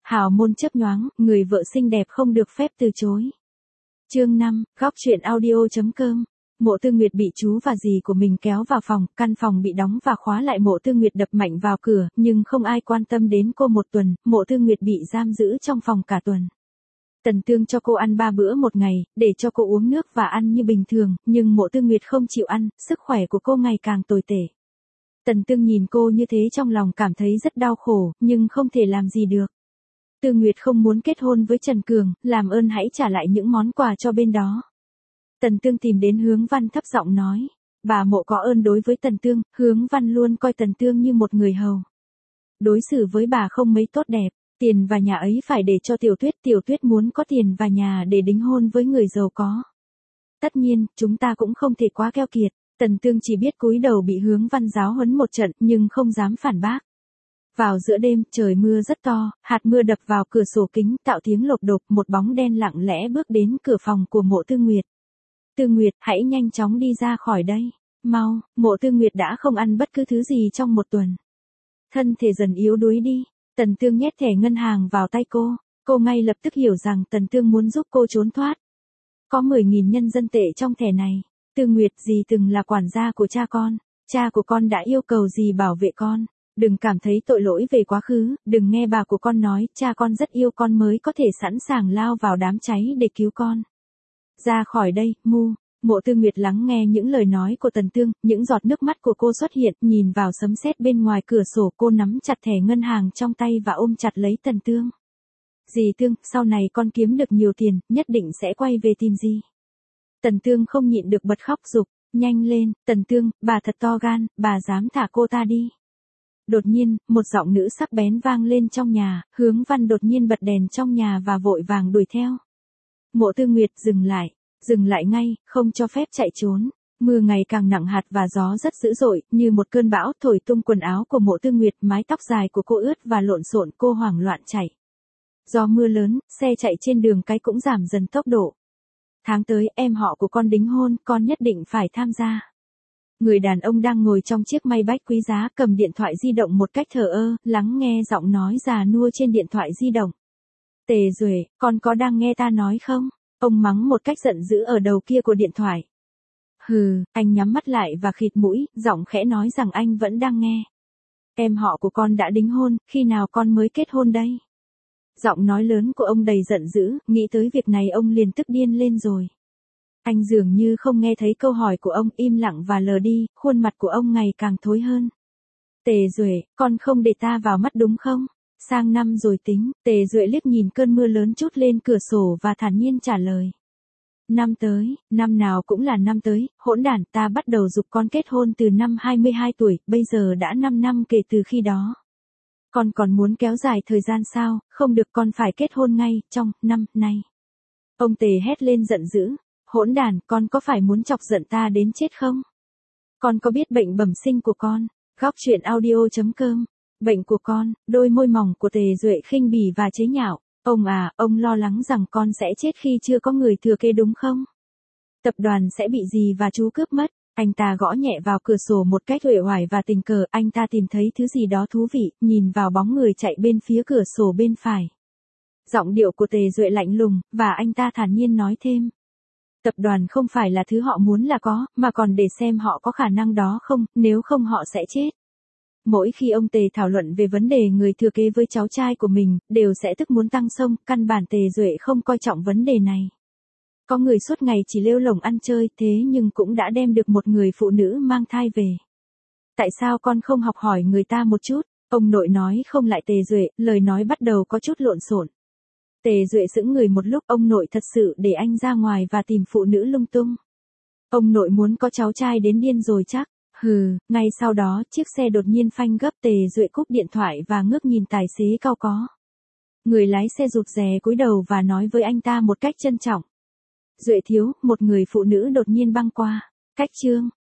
hào môn chớp nhoáng, người vợ xinh đẹp không được phép từ chối. Chương 5, góc chuyện audio.com. Mộ Tư Nguyệt bị chú và dì của mình kéo vào phòng, căn phòng bị đóng và khóa lại. Mộ Tư Nguyệt đập mạnh vào cửa, nhưng không ai quan tâm đến cô. Một tuần, Mộ Tư Nguyệt bị giam giữ trong phòng cả tuần. Tần Tương cho cô ăn 3 bữa một ngày, để cho cô uống nước và ăn như bình thường, nhưng Mộ Tư Nguyệt không chịu ăn, sức khỏe của cô ngày càng tồi tệ. Tần Tương nhìn cô như thế trong lòng cảm thấy rất đau khổ, nhưng không thể làm gì được. Tư Nguyệt không muốn kết hôn với Trần Cường, làm ơn hãy trả lại những món quà cho bên đó. Tần Tương tìm đến Hướng Văn thấp giọng nói. Bà Mộ có ơn đối với Tần Tương, Hướng Văn luôn coi Tần Tương như một người hầu. Đối xử với bà không mấy tốt đẹp, tiền và nhà ấy phải để cho Tiểu Tuyết muốn có tiền và nhà để đính hôn với người giàu có. Tất nhiên, chúng ta cũng không thể quá keo kiệt. Tần Tương chỉ biết cúi đầu bị Hướng Văn giáo huấn một trận, nhưng không dám phản bác. Vào giữa đêm, trời mưa rất to, hạt mưa đập vào cửa sổ kính, tạo tiếng lộp đột. Một bóng đen lặng lẽ bước đến cửa phòng của Mộ Tư Nguyệt. Tư Nguyệt, hãy nhanh chóng đi ra khỏi đây. Mau. Mộ Tư Nguyệt đã không ăn bất cứ thứ gì trong một tuần. Thân thể dần yếu đuối đi. Tần Tương nhét thẻ ngân hàng vào tay cô. Cô ngay lập tức hiểu rằng Tần Tương muốn giúp cô trốn thoát. Có 10.000 nhân dân tệ trong thẻ này. Tư Nguyệt, dì từng là quản gia của cha con. Cha của con đã yêu cầu dì bảo vệ con. Đừng cảm thấy tội lỗi về quá khứ, đừng nghe bà của con nói, cha con rất yêu con mới có thể sẵn sàng lao vào đám cháy để cứu con. Ra khỏi đây, Mu. Mộ Tư Nguyệt lắng nghe những lời nói của Tần Tương, những giọt nước mắt của cô xuất hiện, nhìn vào sấm sét bên ngoài cửa sổ. Cô nắm chặt thẻ ngân hàng trong tay và ôm chặt lấy Tần Tương. Dì Tương, sau này con kiếm được nhiều tiền, nhất định sẽ quay về tìm dì. Tần Tương không nhịn được bật khóc giục. Nhanh lên, Tần Tương, bà thật to gan, bà dám thả cô ta đi. Đột nhiên, một giọng nữ sắc bén vang lên trong nhà. Hướng Văn đột nhiên bật đèn trong nhà và vội vàng đuổi theo. Mộ Tư Nguyệt, dừng lại ngay, không cho phép chạy trốn. Mưa ngày càng nặng hạt và gió rất dữ dội, như một cơn bão thổi tung quần áo của Mộ Tư Nguyệt. Mái tóc dài của cô ướt và lộn xộn, cô hoảng loạn chạy. Do mưa lớn, xe chạy trên đường cái cũng giảm dần tốc độ. Tháng tới, em họ của con đính hôn, con nhất định phải tham gia. Người đàn ông đang ngồi trong chiếc Maybach quý giá, cầm điện thoại di động một cách thờ ơ, lắng nghe giọng nói già nua trên điện thoại di động. Tề Duệ, con có đang nghe ta nói không? Ông mắng một cách giận dữ ở đầu kia của điện thoại. Hừ, anh nhắm mắt lại và khịt mũi, giọng khẽ nói rằng anh vẫn đang nghe. Em họ của con đã đính hôn, khi nào con mới kết hôn đây? Giọng nói lớn của ông đầy giận dữ, nghĩ tới việc này ông liền tức điên lên rồi. Anh dường như không nghe thấy câu hỏi của ông, im lặng và lờ đi, khuôn mặt của ông ngày càng thối hơn. Tề Duệ, con không để ta vào mắt đúng không? Sang năm rồi tính. Tề Duệ liếc nhìn cơn mưa lớn trút lên cửa sổ và thản nhiên trả lời. Năm tới, năm nào cũng là năm tới, hỗn đản, ta bắt đầu giục con kết hôn từ năm 22 tuổi, bây giờ đã 5 năm kể từ khi đó. Con còn muốn kéo dài thời gian sao? Không được, con phải kết hôn ngay, trong năm nay. Ông Tề hét lên giận dữ. Hỗn đản, con có phải muốn chọc giận ta đến chết không? Con có biết bệnh bẩm sinh của con? Góc chuyện audio.com. Bệnh của con. Đôi môi mỏng của Tề Duệ khinh bỉ và chế nhạo. Ông lo lắng rằng con sẽ chết khi chưa có người thừa kế đúng không? Tập đoàn sẽ bị dì và chú cướp mất. Anh ta gõ nhẹ vào cửa sổ một cách uể oải và tình cờ. Anh ta tìm thấy thứ gì đó thú vị, nhìn vào bóng người chạy bên phía cửa sổ bên phải. Giọng điệu của Tề Duệ lạnh lùng, và anh ta thản nhiên nói thêm. Tập đoàn không phải là thứ họ muốn là có, mà còn để xem họ có khả năng đó không, nếu không họ sẽ chết. Mỗi khi ông Tề thảo luận về vấn đề người thừa kế với cháu trai của mình, đều sẽ tức muốn tăng xông, căn bản Tề Duệ không coi trọng vấn đề này. Có người suốt ngày chỉ lêu lổng ăn chơi, thế nhưng cũng đã đem được một người phụ nữ mang thai về. Tại sao con không học hỏi người ta một chút? Ông nội nói không lại Tề Duệ, lời nói bắt đầu có chút lộn xộn. Tề Duệ sững người một lúc, ông nội thật sự để anh ra ngoài và tìm phụ nữ lung tung. Ông nội muốn có cháu trai đến điên rồi chắc. Hừ, ngay sau đó, chiếc xe đột nhiên phanh gấp. Tề Duệ cúp điện thoại và ngước nhìn tài xế cau có. Người lái xe rụt rè cúi đầu và nói với anh ta một cách trân trọng. Duệ thiếu, một người phụ nữ đột nhiên băng qua. Cách chương.